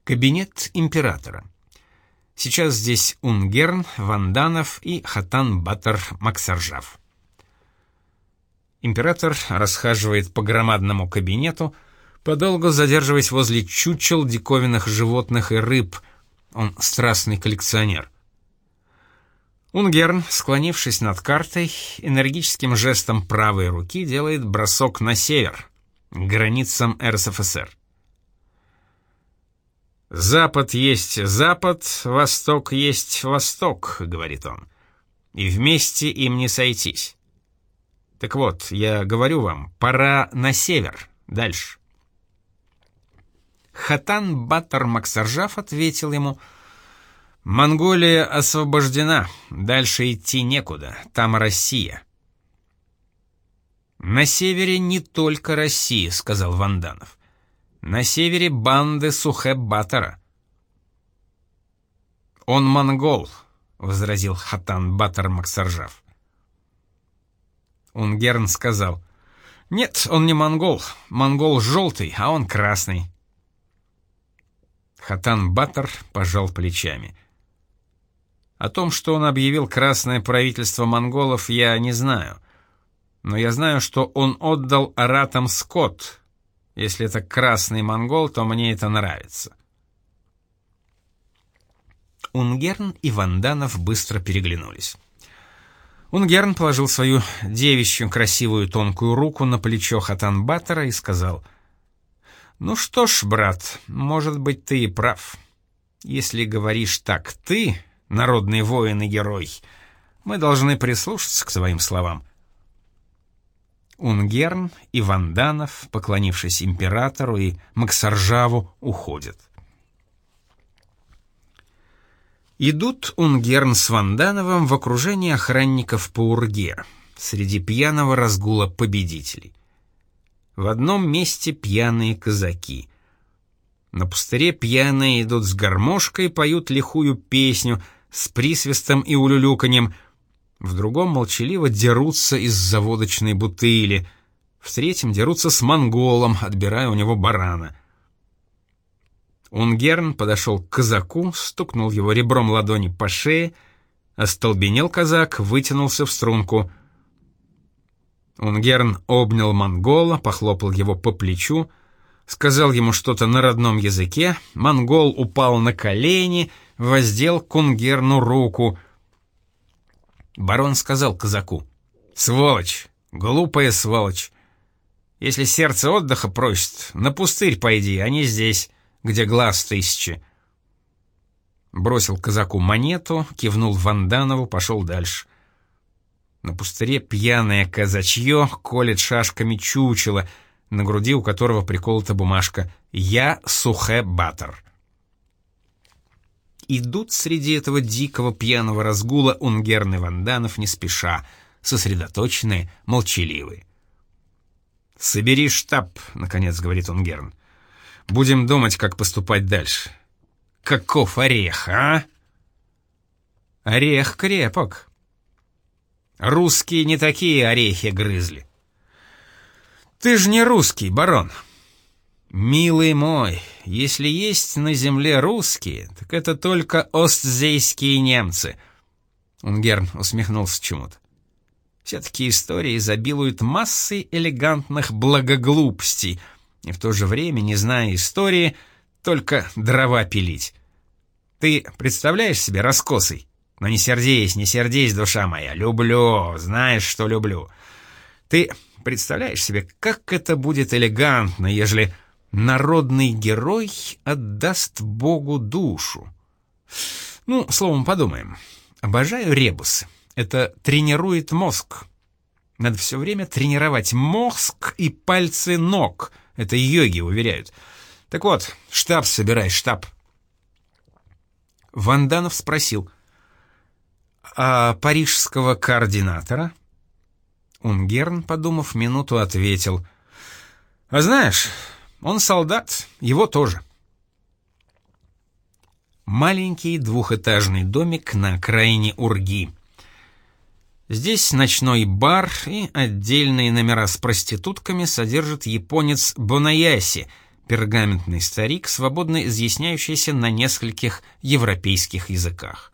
Кабинет императора. Сейчас здесь Унгерн, Ванданов и Хатан-Батор Максаржав. Император расхаживает по громадному кабинету, подолгу задерживаясь возле чучел диковинных животных и рыб. Он страстный коллекционер. Унгерн, склонившись над картой, энергическим жестом правой руки делает бросок на север, к границам РСФСР. «Запад есть запад, восток есть восток», — говорит он, — «и вместе им не сойтись. Так вот, я говорю вам, пора на север, дальше». Хатан-Батор Максаржав ответил ему: «Монголия освобождена, дальше идти некуда, там Россия». «На севере не только Россия», — сказал Ванданов. «На севере банды Сухэ-Батора». «Он монгол», — возразил Хатан-Батор Максаржав. Унгерн сказал: «Нет, он не монгол, монгол желтый, а он красный». Хатан-Батор пожал плечами. О том, что он объявил красное правительство монголов, я не знаю. Но я знаю, что он отдал аратам скот. Если это красный монгол, то мне это нравится. Унгерн и Ванданов быстро переглянулись. Унгерн положил свою девичью красивую тонкую руку на плечо Хатан-Батора и сказал: «Ну что ж, брат, может быть, ты и прав. Если говоришь так ты, народный воин и герой, мы должны прислушаться к твоим словам». Унгерн и Ванданов, поклонившись императору и Максаржаву, уходят. Идут Унгерн с Вандановым в окружении охранников по Урге, среди пьяного разгула победителей. В одном месте пьяные казаки. На пустыре пьяные идут с гармошкой, поют лихую песню с присвистом и улюлюканьем. В другом молчаливо дерутся из-за водочной бутыли. В третьем дерутся с монголом, отбирая у него барана. Унгерн подошел к казаку, стукнул его ребром ладони по шее, остолбенел казак, вытянулся в струнку. Унгерн обнял монгола, похлопал его по плечу, сказал ему что-то на родном языке, монгол упал на колени, воздел к Унгерну руку. Барон сказал казаку: «Сволочь, глупая сволочь! Если сердце отдыха просит, на пустырь пойди, а не здесь, где глаз тысячи». Бросил казаку монету, кивнул Ванданову, пошел дальше. На пустыре пьяное казачье колет шашками чучело, на груди у которого приколота бумажка «Я Сухэ-Батор». Идут среди этого дикого пьяного разгула Унгерн и Ванданов не спеша, сосредоточенные, молчаливые. «Собери штаб», — наконец говорит Унгерн. «Будем думать, как поступать дальше». «Каков орех, а?» «Орех крепок. Русские не такие орехи грызли». «Ты ж не русский, барон». «Милый мой, если есть на земле русские, так это только остзейские немцы». Унгерн усмехнулся чему-то. «Все такие истории изобилуют массой элегантных благоглупостей, и в то же время, не зная истории, только дрова пилить. Ты представляешь себе раскосый? Но не сердись, душа моя, люблю, знаешь, что люблю. Ты представляешь себе, как это будет элегантно, ежели народный герой отдаст Богу душу? Ну, словом, подумаем. Обожаю ребусы. Это тренирует мозг. Надо все время тренировать мозг и пальцы ног. Это йоги уверяют. Так вот, штаб собирай, штаб». Ванданов спросил: «А парижского координатора?» Унгерн, подумав минуту, ответил: «А знаешь, он солдат, его тоже». Маленький двухэтажный домик на окраине Урги. Здесь ночной бар и отдельные номера с проститутками содержит японец Бонаяси, пергаментный старик, свободно изъясняющийся на нескольких европейских языках.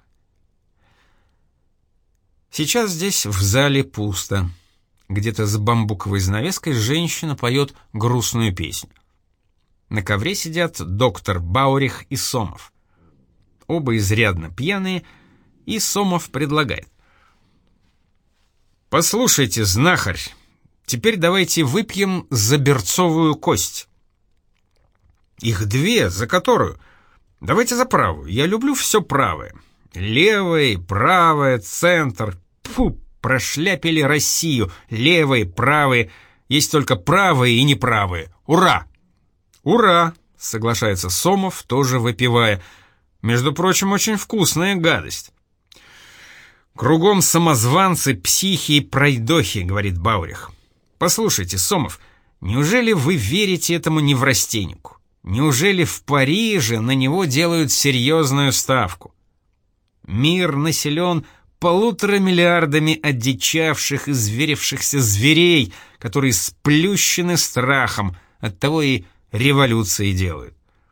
Сейчас здесь в зале пусто. Где-то за бамбуковой занавеской женщина поет грустную песню. На ковре сидят доктор Баурих и Сомов. Оба изрядно пьяные, и Сомов предлагает: «Послушайте, знахарь, теперь давайте выпьем за берцовую кость. Их две, за которую? Давайте за правую, я люблю все правое. Левое, правое, центр. Фу, прошляпили Россию, левые, правые, есть только правые и неправые. Ура!» «Ура!» — соглашается Сомов, тоже выпивая. «Между прочим, очень вкусная гадость». «Кругом самозванцы, психи и пройдохи», — говорит Баурих. «Послушайте, Сомов, неужели вы верите этому неврастеннику? Неужели в Париже на него делают серьезную ставку? Мир населен 1,5 миллиарда одичавших и зверевшихся зверей, которые сплющены страхом, оттого и революции делают».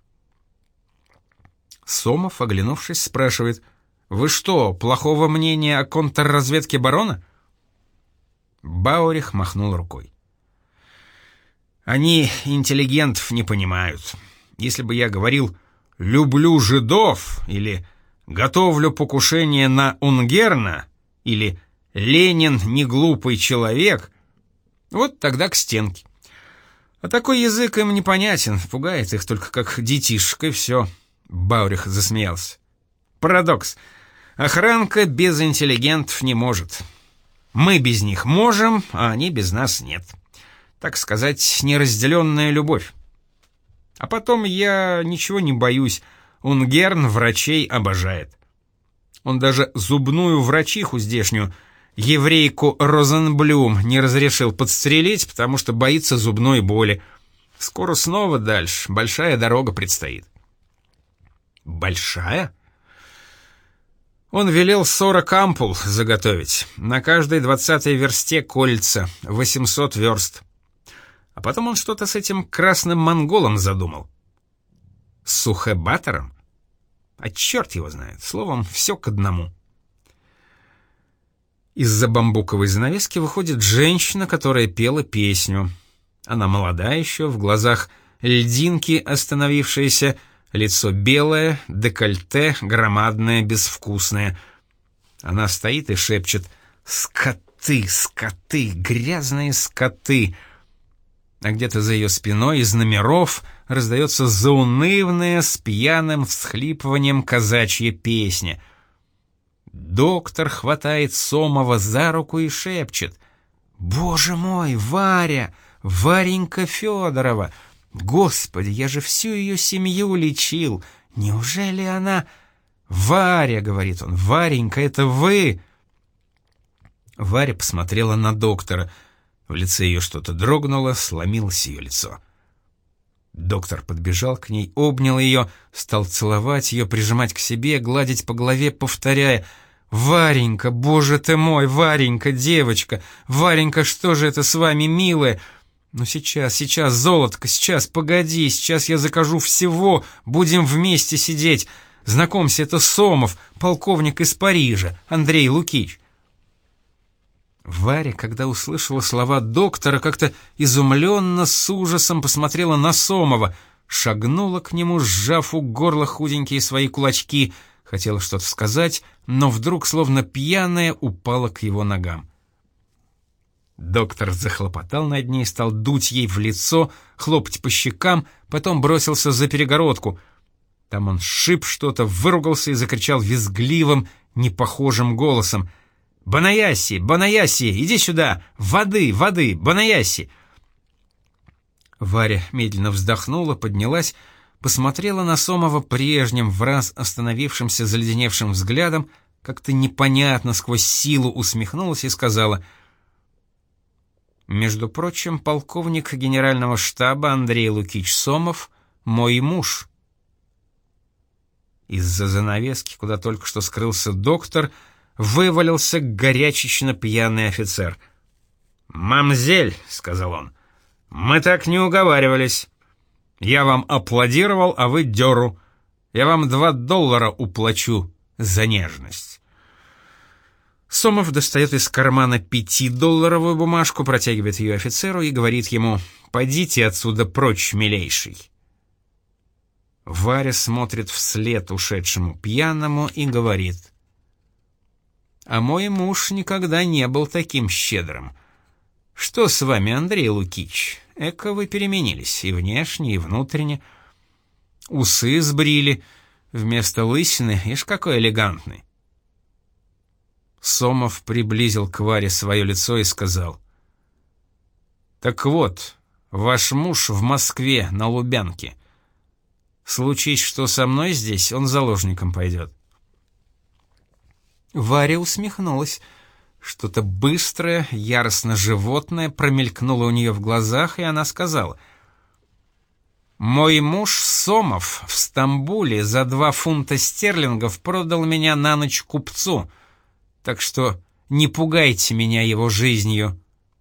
Сомов, оглянувшись, спрашивает: «Вы что, плохого мнения о контрразведке барона?» Баурих махнул рукой. «Они интеллигентов не понимают. Если бы я говорил «люблю жидов» или «готовлю покушение на Унгерна» или «Ленин не глупый человек», вот тогда к стенке. А такой язык им непонятен, пугает их только как детишек, и все». Баурих засмеялся. «Парадокс. Охранка без интеллигентов не может. Мы без них можем, а они без нас нет. Так сказать, неразделенная любовь. А потом я ничего не боюсь. Унгерн врачей обожает. Он даже зубную врачиху здешнюю, еврейку Розенблюм, не разрешил подстрелить, потому что боится зубной боли. Скоро снова дальше, большая дорога предстоит». «Большая?» Он велел 40 ампул заготовить, на каждой 20-й версте кольца, 800 верст. А потом он что-то с этим красным монголом задумал. С Сухебатором? А черт его знает, словом, все к одному. Из-за бамбуковой занавески выходит женщина, которая пела песню. Она молода еще, в глазах льдинки остановившиеся, лицо белое, декольте громадное, безвкусное. Она стоит и шепчет: «Скоты, скоты, грязные скоты!» А где-то за ее спиной из номеров раздается заунывная с пьяным всхлипыванием казачья песня. Доктор хватает Сомова за руку и шепчет: «Боже мой, Варя, Варенька Федорова! Господи, я же всю ее семью лечил. Неужели она...» «Варя», — говорит он, — «Варенька, это вы?» Варя посмотрела на доктора. В лице ее что-то дрогнуло, сломилось ее лицо. Доктор подбежал к ней, обнял ее, стал целовать ее, прижимать к себе, гладить по голове, повторяя: «Варенька, боже ты мой, Варенька, девочка! Варенька, что же это с вами, милая? Ну сейчас, золотко, сейчас, погоди, сейчас я закажу всего, будем вместе сидеть. Знакомься, это Сомов, полковник из Парижа, Андрей Лукич». Варя, когда услышала слова доктора, как-то изумленно, с ужасом посмотрела на Сомова, шагнула к нему, сжав у горла худенькие свои кулачки, хотела что-то сказать, но вдруг, словно пьяная, упала к его ногам. Доктор захлопотал над ней, стал дуть ей в лицо, хлопать по щекам, потом бросился за перегородку. Там он сшиб что-то, выругался и закричал визгливым, непохожим голосом: «Банаяси, Банаяси, иди сюда! Воды, воды, Банаяси!» Варя медленно вздохнула, поднялась, посмотрела на Сомова прежним, враз остановившимся заледеневшим взглядом, как-то непонятно сквозь силу усмехнулась и сказала: «Между прочим, полковник генерального штаба Андрей Лукич Сомов — мой муж». Из-за занавески, куда только что скрылся доктор, вывалился горячечно пьяный офицер. «Мамзель», — сказал он, — «мы так не уговаривались». Я вам аплодировал, а вы дёру. Я вам $2 уплачу за нежность». Сомов достает из кармана 5-долларовую бумажку, протягивает ее офицеру и говорит ему: «Пойдите отсюда прочь, милейший». Варя смотрит вслед ушедшему пьяному и говорит: «А мой муж никогда не был таким щедрым. Что с вами, Андрей Лукич? Эко вы переменились и внешне, и внутренне. Усы сбрили, вместо лысины, ишь какой элегантный». Сомов приблизил к Варе свое лицо и сказал: «Так вот, ваш муж в Москве, на Лубянке. Случись, что со мной здесь, он заложником пойдет». Варя усмехнулась. Что-то быстрое, яростно животное промелькнуло у нее в глазах, и она сказала: «Мой муж Сомов в Стамбуле за 2 фунта стерлингов продал меня на ночь купцу, так что не пугайте меня его жизнью».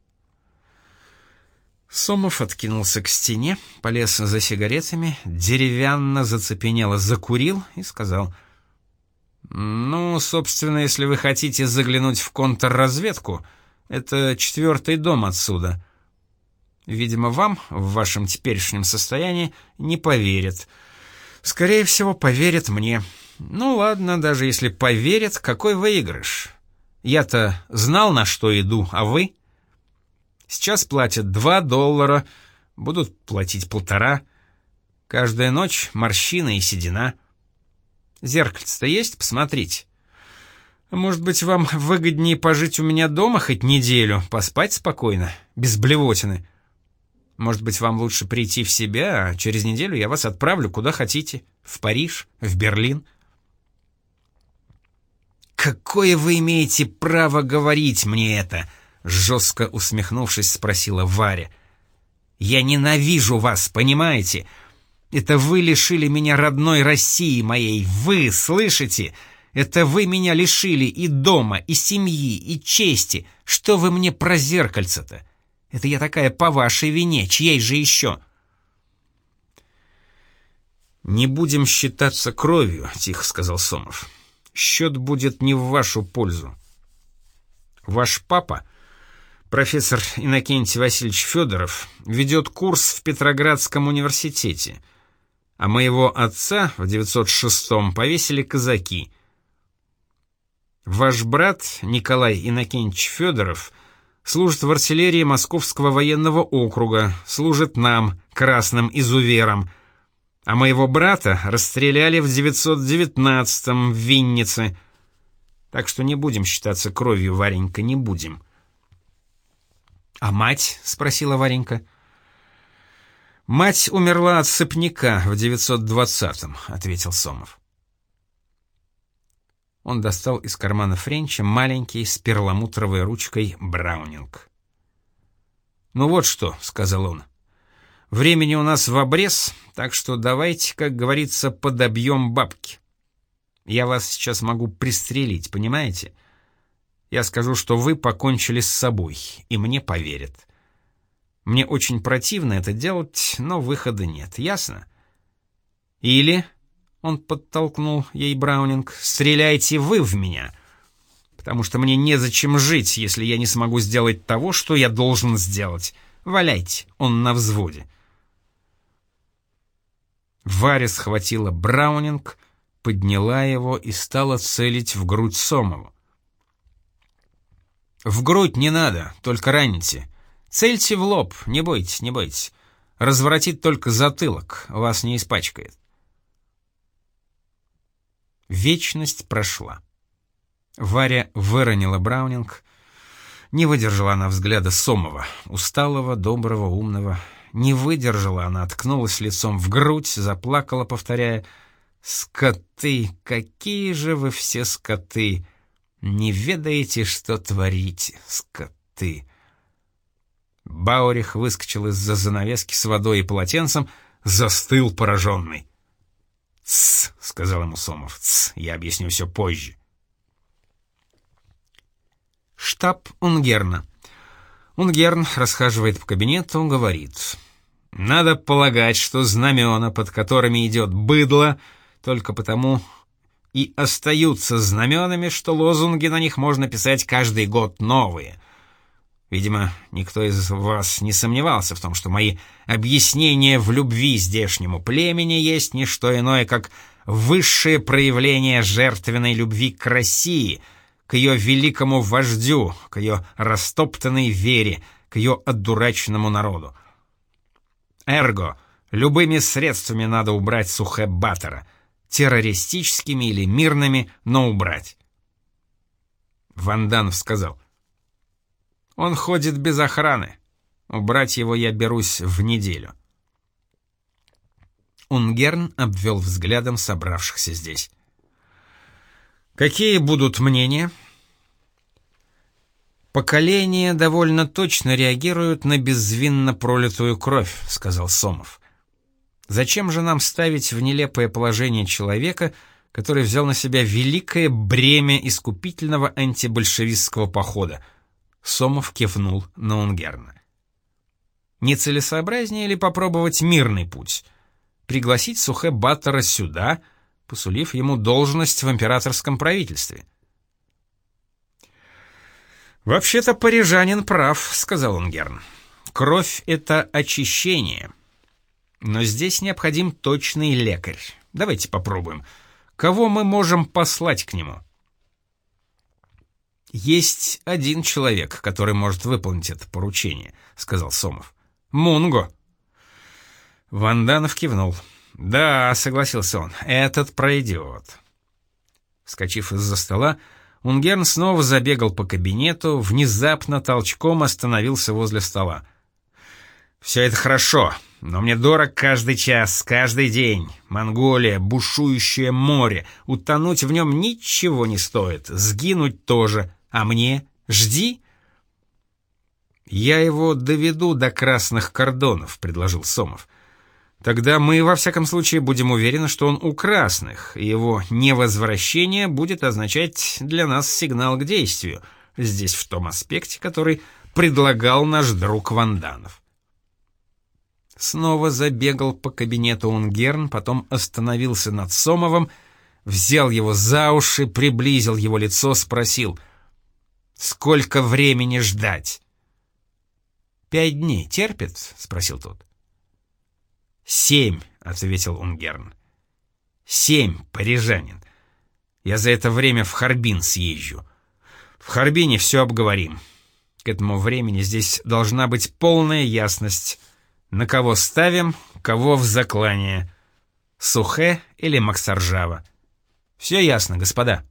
Сомов откинулся к стене, полез за сигаретами, деревянно зацепенело закурил и сказал: «Ну, собственно, если вы хотите заглянуть в контрразведку, это 4-й дом отсюда. Видимо, вам в вашем теперешнем состоянии не поверят. Скорее всего, поверят мне. Ну ладно, даже если поверят, какой выигрыш? Я-то знал, на что иду, а вы? Сейчас платят $2, будут платить 1,5. Каждая ночь морщина и седина. Зеркальце-то есть? Посмотрите. Может быть, вам выгоднее пожить у меня дома хоть неделю, поспать спокойно, без блевотины. Может быть, вам лучше прийти в себя, а через неделю я вас отправлю куда хотите. В Париж, в Берлин». «Какое вы имеете право говорить мне это?» — жестко усмехнувшись, спросила Варя. «Я ненавижу вас, понимаете? Это вы лишили меня родной России моей, вы, слышите? Это вы меня лишили и дома, и семьи, и чести. Что вы мне про зеркальце-то? Это я такая по вашей вине, чьей же еще?» «Не будем считаться кровью», — тихо сказал Сомов. «Счет будет не в вашу пользу. Ваш папа, профессор Иннокентий Васильевич Федоров, ведет курс в Петроградском университете, а моего отца в 906-м повесили казаки. Ваш брат Николай Иннокентьевич Федоров служит в артиллерии Московского военного округа, служит нам, красным изуверам, а моего брата расстреляли в 919-м в Виннице. Так что не будем считаться кровью, Варенька, не будем». «А мать?» — спросила Варенька. «Мать умерла от сыпняка в 920-м», — ответил Сомов. Он достал из кармана френча маленький с перламутровой ручкой браунинг. «Ну вот что», — сказал он, — «времени у нас в обрез, так что давайте, как говорится, подобьем бабки. Я вас сейчас могу пристрелить, понимаете? Я скажу, что вы покончили с собой, и мне поверят. Мне очень противно это делать, но выхода нет, ясно? Или, — он подтолкнул ей браунинг, — стреляйте вы в меня, потому что мне незачем жить, если я не смогу сделать того, что я должен сделать. Валяйте, он на взводе». Варя схватила браунинг, подняла его и стала целить в грудь Сомову. «В грудь не надо, только раните. Цельте в лоб, не бойтесь, не бойтесь. Разворотит только затылок, вас не испачкает». Вечность прошла. Варя выронила браунинг. Не выдержала она взгляда Сомова, усталого, доброго, умного. Не выдержала она, ткнулась лицом в грудь, заплакала, повторяя: «Скоты, какие же вы все скоты! Не ведаете, что творите, скоты!» Баурих выскочил из-за занавески с водой и полотенцем, застыл пораженный. «Тсс», — сказал ему Сомов, — «тсс, я объясню все позже». Штаб Унгерна. Унгерн расхаживает по кабинету, говорит: Надо полагать, что знамена, под которыми идет быдло, только потому и остаются знаменами, что лозунги на них можно писать каждый год новые. Видимо, никто из вас не сомневался в том, что мои объяснения в любви здешнему племени есть не что иное, как высшее проявление жертвенной любви к России, к ее великому вождю, к ее растоптанной вере, к ее одураченному народу. Эрго, любыми средствами надо убрать Сухэ-Баттера, террористическими или мирными, но убрать. Ванданов сказал: «Он ходит без охраны. Убрать его я берусь в неделю». Унгерн обвел взглядом собравшихся здесь. «Какие будут мнения?» «Поколения довольно точно реагируют на безвинно пролитую кровь», — сказал Сомов. «Зачем же нам ставить в нелепое положение человека, который взял на себя великое бремя искупительного антибольшевистского похода?» Сомов кивнул на Унгерна. «Нецелесообразнее ли попробовать мирный путь? Пригласить Сухэ-Баттера сюда, посулив ему должность в императорском правительстве?» «Вообще-то парижанин прав», — сказал Унгерн. «Кровь — это очищение. Но здесь необходим точный лекарь. Давайте попробуем. Кого мы можем послать к нему?» «Есть один человек, который может выполнить это поручение», — сказал Сомов. «Мунго». Ванданов кивнул. «Да», — согласился он, — «этот пройдет». Вскочив из-за стола, Унгерн снова забегал по кабинету, внезапно толчком остановился возле стола. «Все это хорошо, но мне дорог каждый час, каждый день. Монголия — бушующее море, утонуть в нем ничего не стоит, сгинуть тоже. А мне? Жди!» «Я его доведу до красных кордонов», — предложил Сомов. «Тогда мы, во всяком случае, будем уверены, что он у красных, и его невозвращение будет означать для нас сигнал к действию, здесь в том аспекте, который предлагал наш друг Ванданов». Снова забегал по кабинету Унгерн, потом остановился над Сомовым, взял его за уши, приблизил его лицо, спросил: «Сколько времени ждать?» «5 дней терпит?» — спросил тот. 7, — ответил Унгерн. 7, парижанин. Я за это время в Харбин съезжу. В Харбине все обговорим. К этому времени здесь должна быть полная ясность. На кого ставим, кого в заклание. Сухэ или Максаржава. Все ясно, господа».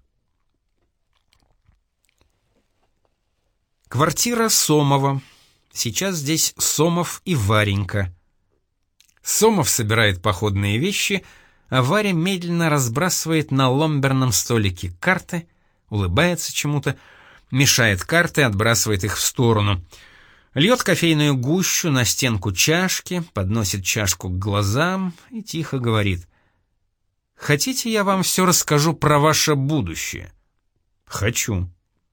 Квартира Сомова. Сейчас здесь Сомов и Варенька. Сомов собирает походные вещи, а Варя медленно разбрасывает на ломберном столике карты, улыбается чему-то, мешает карты, отбрасывает их в сторону. Льет кофейную гущу на стенку чашки, подносит чашку к глазам и тихо говорит: «Хотите, я вам все расскажу про ваше будущее?» «Хочу».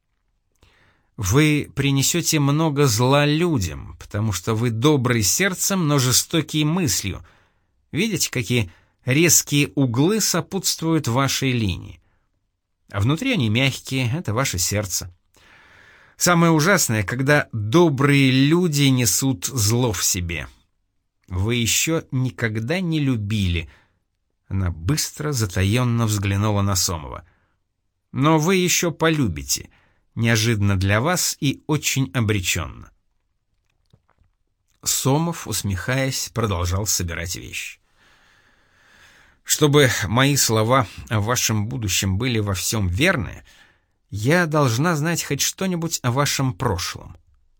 «Вы принесете много зла людям, потому что вы добрый сердцем, но жестокий мыслью. Видите, какие резкие углы сопутствуют вашей линии? А внутри они мягкие, это ваше сердце. Самое ужасное, когда добрые люди несут зло в себе. Вы еще никогда не любили». Она быстро, затаенно взглянула на Сомова. «Но вы еще полюбите. Неожиданно для вас и очень обреченно». Сомов, усмехаясь, продолжал собирать вещи. «Чтобы мои слова о вашем будущем были во всем верны, я должна знать хоть что-нибудь о вашем прошлом».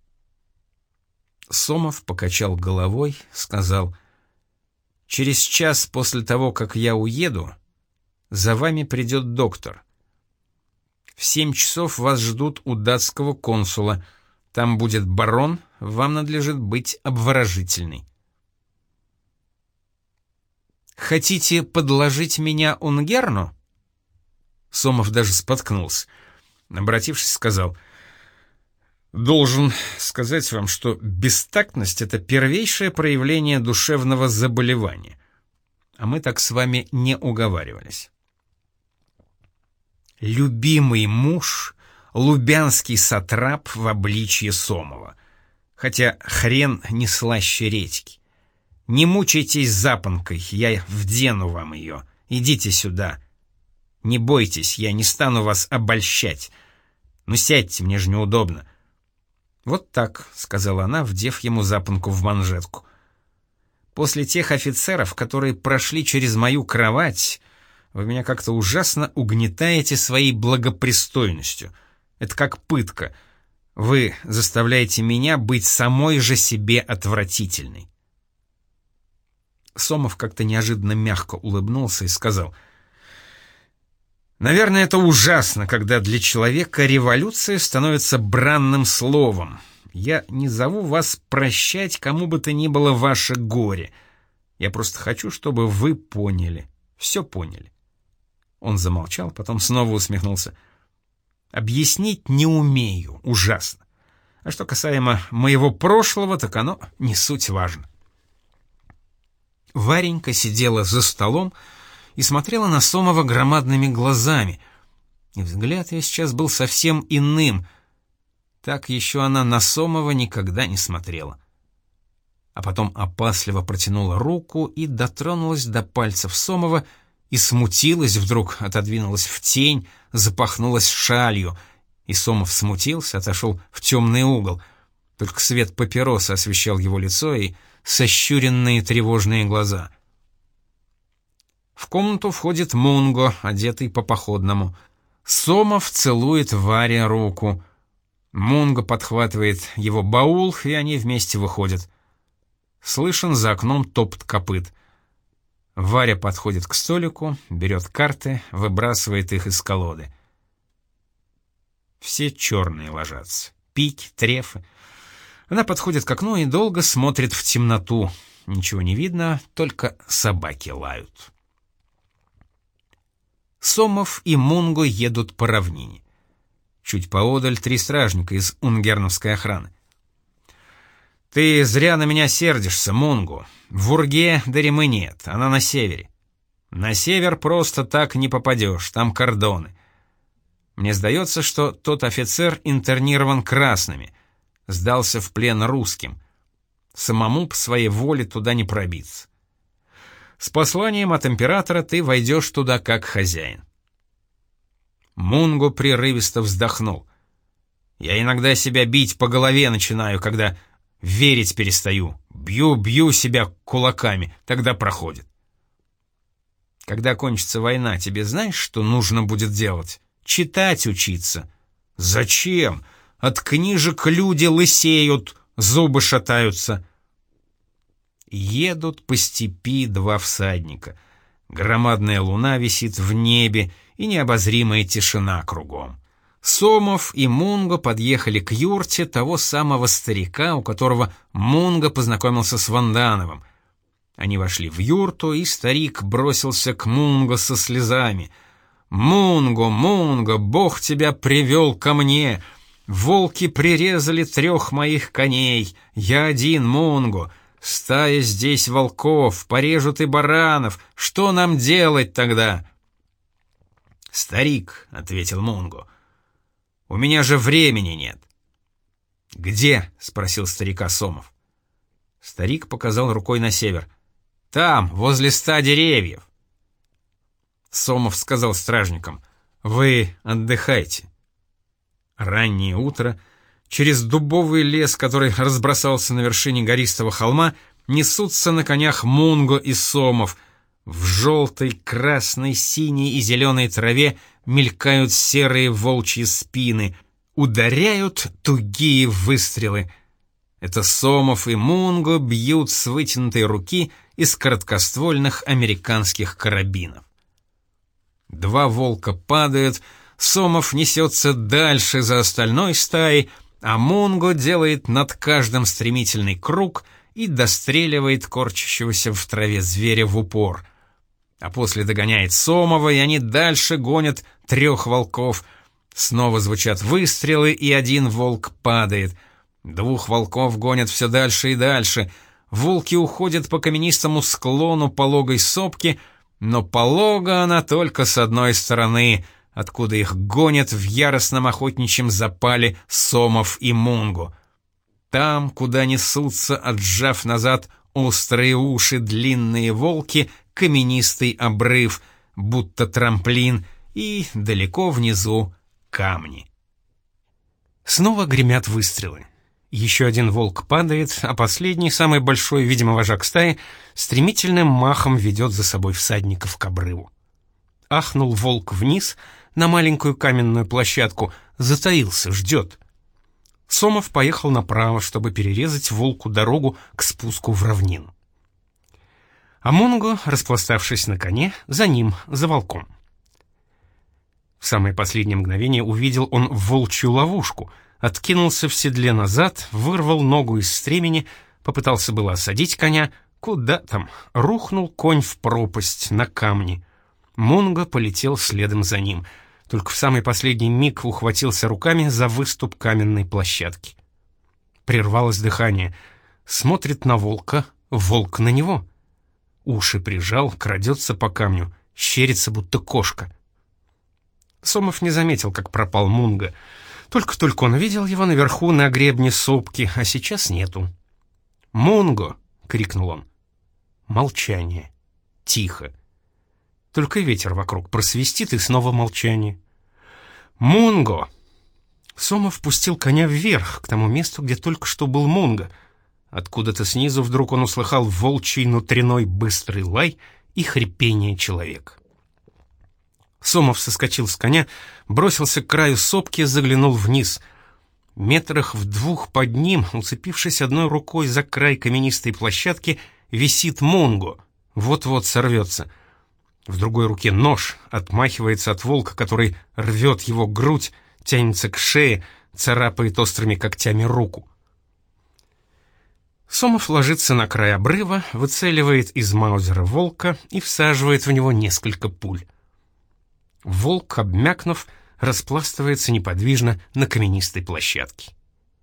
Сомов покачал головой, сказал: «Через час после того, как я уеду, за вами придет доктор. В 7 часов вас ждут у датского консула. Там будет барон, вам надлежит быть обворожительной». «Хотите подложить меня Унгерну?» Сомов даже споткнулся. Обратившись, сказал: Должен сказать вам, что бестактность — это первейшее проявление душевного заболевания. А мы так с вами не уговаривались. Любимый муж — лубянский сатрап в обличье Сомова. Хотя хрен не слаще редьки. Не мучайтесь запонкой, я вдену вам ее. Идите сюда. Не бойтесь, я не стану вас обольщать. Ну сядьте, мне же неудобно. «Вот так», — сказала она, вдев ему запонку в манжетку. «После тех офицеров, которые прошли через мою кровать, вы меня как-то ужасно угнетаете своей благопристойностью. Это как пытка. Вы заставляете меня быть самой же себе отвратительной». Сомов как-то неожиданно мягко улыбнулся и сказал: «Наверное, это ужасно, когда для человека революция становится бранным словом. Я не зову вас прощать кому бы то ни было ваше горе. Я просто хочу, чтобы вы поняли. Все поняли». Он замолчал, потом снова усмехнулся. «Объяснить не умею, ужасно. А что касаемо моего прошлого, так оно не суть важно». Варенька сидела за столом и смотрела на Сомова громадными глазами. И взгляд ее сейчас был совсем иным. Так еще она на Сомова никогда не смотрела. А потом опасливо протянула руку и дотронулась до пальцев Сомова, и смутилась вдруг, отодвинулась в тень, запахнулась шалью, и Сомов смутился, отошел в темный угол. Только свет папиросы освещал его лицо и сощуренные тревожные глаза. В комнату входит Мунго, одетый по-походному. Сомов целует Варе руку. Мунго подхватывает его баул, и они вместе выходят. Слышен за окном топот копыт. Варя подходит к столику, берет карты, выбрасывает их из колоды. Все черные ложатся. Пики, трефы. Она подходит к окну и долго смотрит в темноту. Ничего не видно, только собаки лают. Сомов и Мунго едут по равнине. Чуть поодаль 3 стражника из унгерновской охраны. «Ты зря на меня сердишься, Мунго. В Урге Даремы нет, она на севере. На север просто так не попадешь, там кордоны. Мне сдается, что тот офицер интернирован красными, сдался в плен русским. Самому по своей воле туда не пробиться. С посланием от императора ты войдешь туда как хозяин». Мунго прерывисто вздохнул. «Я иногда себя бить по голове начинаю, когда верить перестаю. Бью себя кулаками, тогда проходит». «Когда кончится война, тебе знаешь, что нужно будет делать? Читать учиться». «Зачем? От книжек люди лысеют, зубы шатаются». Едут по степи 2 всадника. Громадная луна висит в небе, и необозримая тишина кругом. Сомов и Мунго подъехали к юрте того самого старика, у которого Мунго познакомился с Вандановым. Они вошли в юрту, и старик бросился к Мунго со слезами. «Мунго, Мунго, Бог тебя привел ко мне! Волки прирезали 3 моих коней, я один, Мунго. Стая здесь волков, порежут и баранов. Что нам делать тогда?» «Старик», — ответил Мунго, — «у меня же времени нет». «Где?» — спросил старика Сомов. Старик показал рукой на север. «Там, возле 100 деревьев». Сомов сказал стражникам: «Вы отдыхайте». Раннее утро, через дубовый лес, который разбросался на вершине гористого холма, несутся на конях Мунго и Сомов. В желтой, красной, синей и зеленой траве мелькают серые волчьи спины, ударяют тугие выстрелы. Это Сомов и Мунго бьют с вытянутой руки из короткоствольных американских карабинов. 2 волка падают, Сомов несется дальше за остальной стаей, а Мунго делает над каждым стремительный круг и достреливает корчащегося в траве зверя в упор. А после догоняет Сомова, и они дальше гонят 3 волков. Снова звучат выстрелы, и один волк падает. Двух волков гонят все дальше и дальше. Волки уходят по каменистому склону пологой сопки, но полога она только с одной стороны, откуда их гонят в яростном охотничьем запале Сомов и Мунгу. Там, куда несутся, отжав назад острые уши длинные волки, каменистый обрыв, будто трамплин, и далеко внизу камни. Снова гремят выстрелы. Еще один волк падает, а последний, самый большой, видимо, вожак стаи, стремительным махом ведет за собой всадников к обрыву. Ахнул волк вниз на маленькую каменную площадку, затаился, ждет. Сомов поехал направо, чтобы перерезать волку дорогу к спуску в равнину. А Мунго, распластавшись на коне, за ним, за волком. В самое последнее мгновение увидел он волчью ловушку, откинулся в седле назад, вырвал ногу из стремени, попытался было осадить коня, куда там, рухнул конь в пропасть на камни. Мунго полетел следом за ним, только в самый последний миг ухватился руками за выступ каменной площадки. Прервалось дыхание. Смотрит на волка, волк на него. Уши прижал, крадется по камню, щерится, будто кошка. Сомов не заметил, как пропал Мунго. Только-только он видел его наверху на гребне сопки, а сейчас нету. «Мунго!» — крикнул он. Молчание. Тихо. Только ветер вокруг просвистит, и снова молчание. «Мунго!» Сомов пустил коня вверх, к тому месту, где только что был Мунго. Откуда-то снизу вдруг он услыхал волчий внутренной быстрый лай и хрипение человека. Сомов соскочил с коня, бросился к краю сопки, заглянул вниз. Метрах в 2 под ним, уцепившись одной рукой за край каменистой площадки, висит Мунго. Вот-вот сорвется. В другой руке нож, отмахивается от волка, который рвет его грудь, тянется к шее, царапает острыми когтями руку. Сомов ложится на край обрыва, выцеливает из маузера волка и всаживает в него несколько пуль. Волк, обмякнув, распластывается неподвижно на каменистой площадке.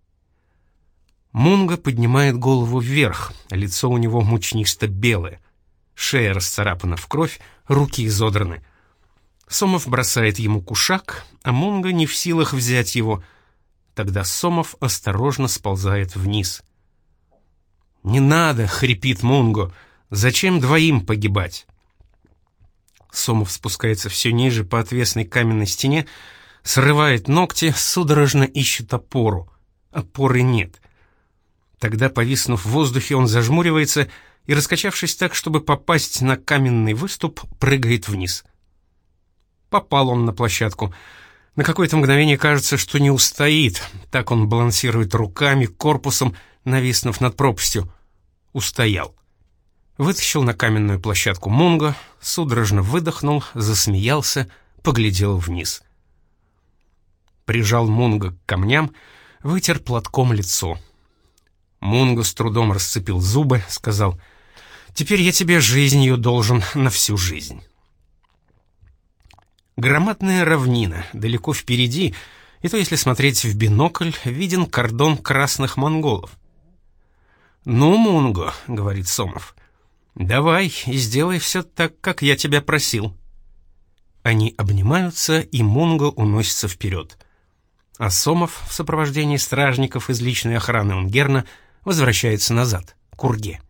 Мунго поднимает голову вверх, лицо у него мучнисто-белое, шея расцарапана в кровь, руки изодраны. Сомов бросает ему кушак, а Мунго не в силах взять его. Тогда Сомов осторожно сползает вниз. «Не надо!» — хрипит Мунго. «Зачем двоим погибать?» Сомов спускается все ниже по отвесной каменной стене, срывает ногти, судорожно ищет опору. Опоры нет. Тогда, повиснув в воздухе, он зажмуривается и, раскачавшись так, чтобы попасть на каменный выступ, прыгает вниз. Попал он на площадку. На какое-то мгновение кажется, что не устоит. Так он балансирует руками, корпусом, нависнув над пропастью. Устоял. Вытащил на каменную площадку Мунго, судорожно выдохнул, засмеялся, поглядел вниз. Прижал Мунго к камням, вытер платком лицо. Мунго с трудом расцепил зубы, сказал: «Теперь я тебе жизнью должен на всю жизнь». Громадная равнина, далеко впереди, и то, если смотреть в бинокль, виден кордон красных монголов. «Ну, Мунго», — говорит Сомов, — «давай и сделай все так, как я тебя просил». Они обнимаются, и Мунго уносится вперед. А Сомов в сопровождении стражников из личной охраны Унгерна возвращается назад, к Урге.